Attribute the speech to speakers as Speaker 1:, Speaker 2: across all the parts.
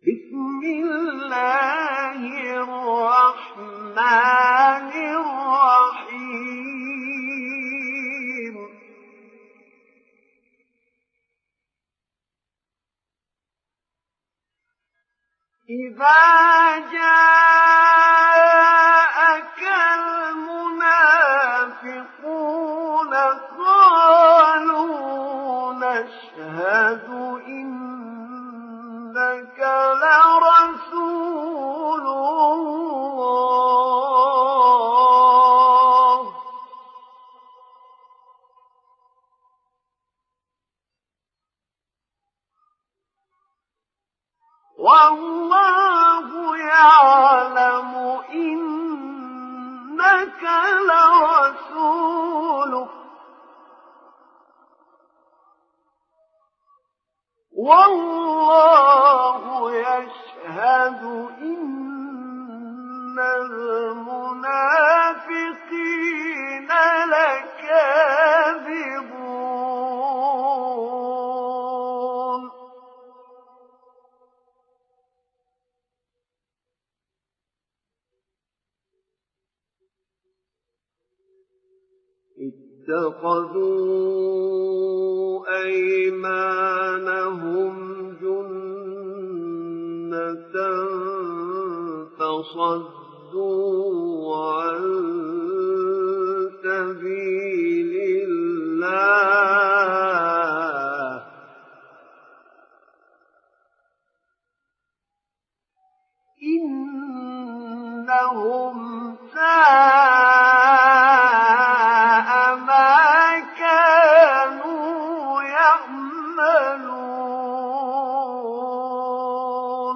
Speaker 1: بسم الله الرحمن الرحيم إذا جاءك المنافقون قالوا نشهد إنك لرسول الله والله يعلم إنك لرسوله والله يشهد إن المنافقين لكاذبون اتخذوا أيمانهم جنة فصدوا عن سبيل الله إنهم ساء ما كانوا يعملون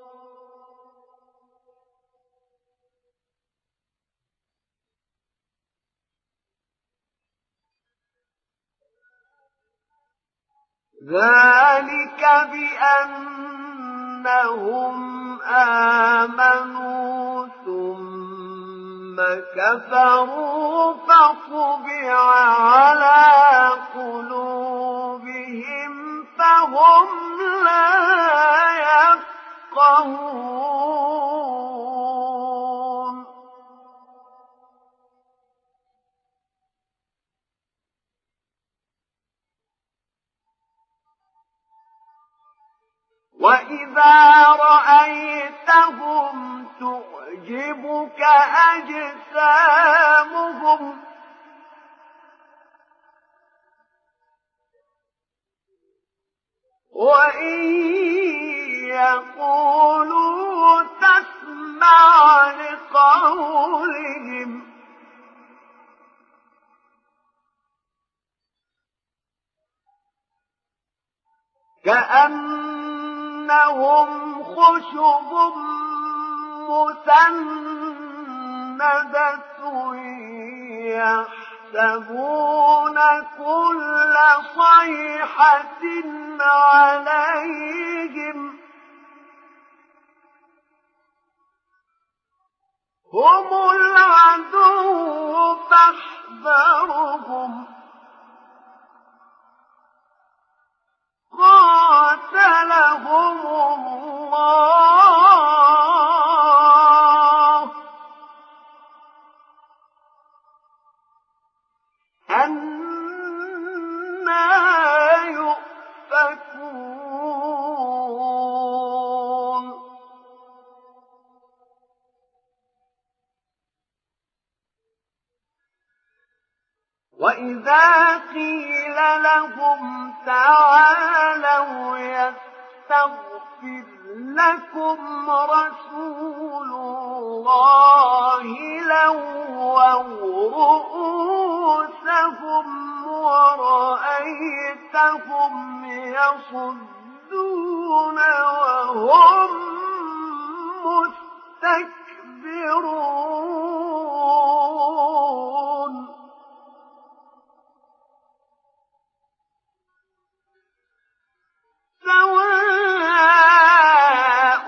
Speaker 1: ذلك بأنهم آمنوا ثم كفروا فطبع على قلوبهم فهم لا يفقهون وإذا رأيتهم تعجبك أجسامهم وإن يقولوا تسمع لقولهم كأنهم خشب مسندة يحسبون كل صيحة عليهم هم العدو فاحذرهم قاتلهم الله أنى يؤفكون وإذا قيل لهم تعالوا يستغفر لكم رسول الله لووا رؤوسهم ورأيتهم يصدون وهم مستكبرون سواء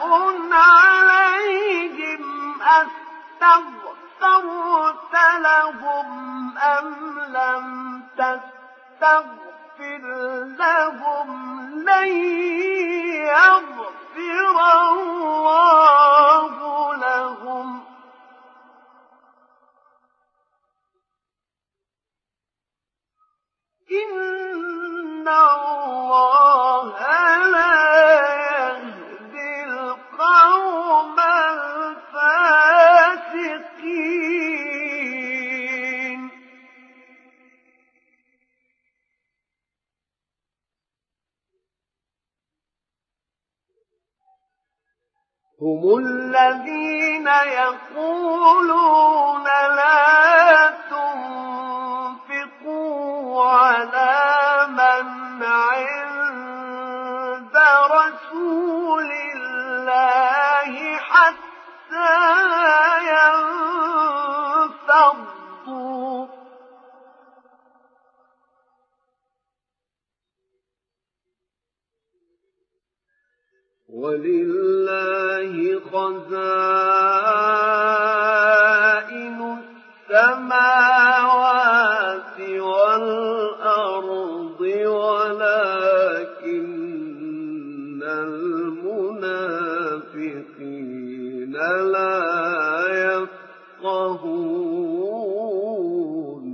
Speaker 1: عليهم أستغفرت لهم أم لم تستغفر لهم لن يغفر هم الذين يقولون لا تنفقوا على من عند رسول الله حتى ينفضوا ولله خزائن السماوات والأرض ولكن المنافقين لا يفقهون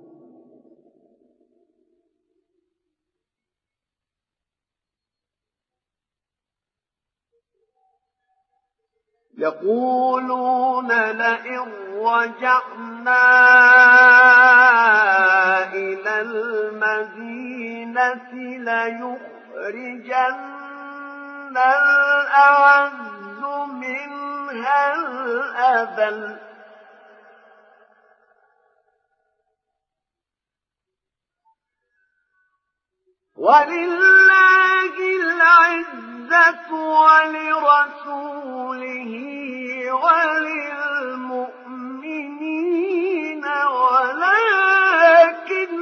Speaker 1: يقولون لئن رجعنا إلى المدينة ليخرجن الأعز منها الأذل ولله العزة ولرسوله وللمؤمنين ولكن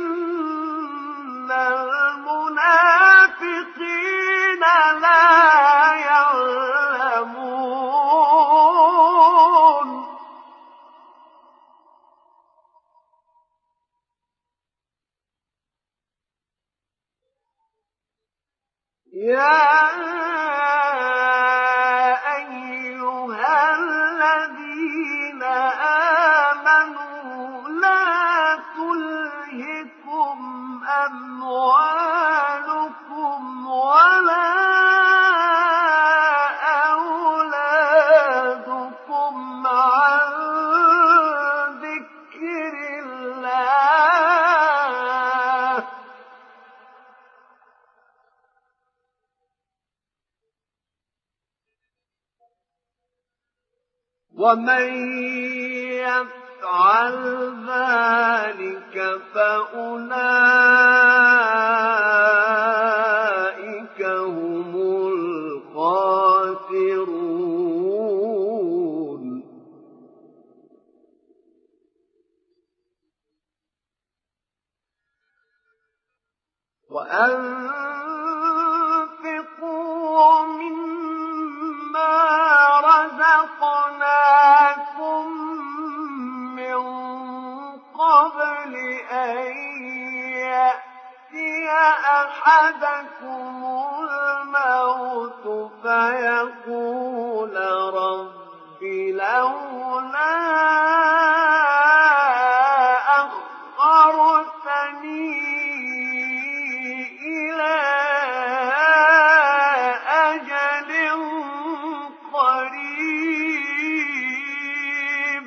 Speaker 1: المنافقين لا يعلمون يا أيها الذين آمنوا لا تلهكم أموالكم ولا أولادكم عن ذكر الله ومن يفعل ذلك فأولئك هم الخاسرون وأنفقوا مما رزقناكم من قبل أن يأتي أحدكم الموت فيقول رب لولا أخرتني إلى أجل قريب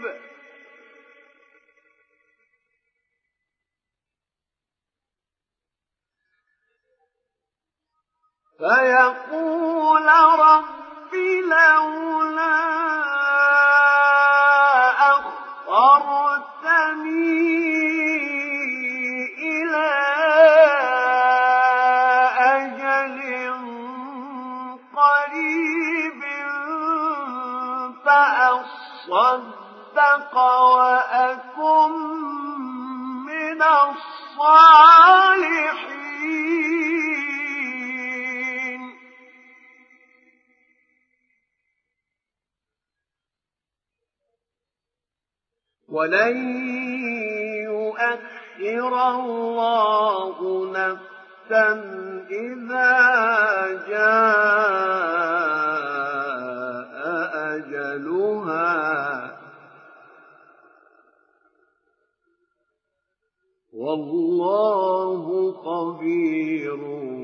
Speaker 1: فيقول رب لولا أخرتني إلى أجل قريب فأصدق وأكن من الصالحين ولن يؤخر الله نفسا إذا جاء أجلها والله خبير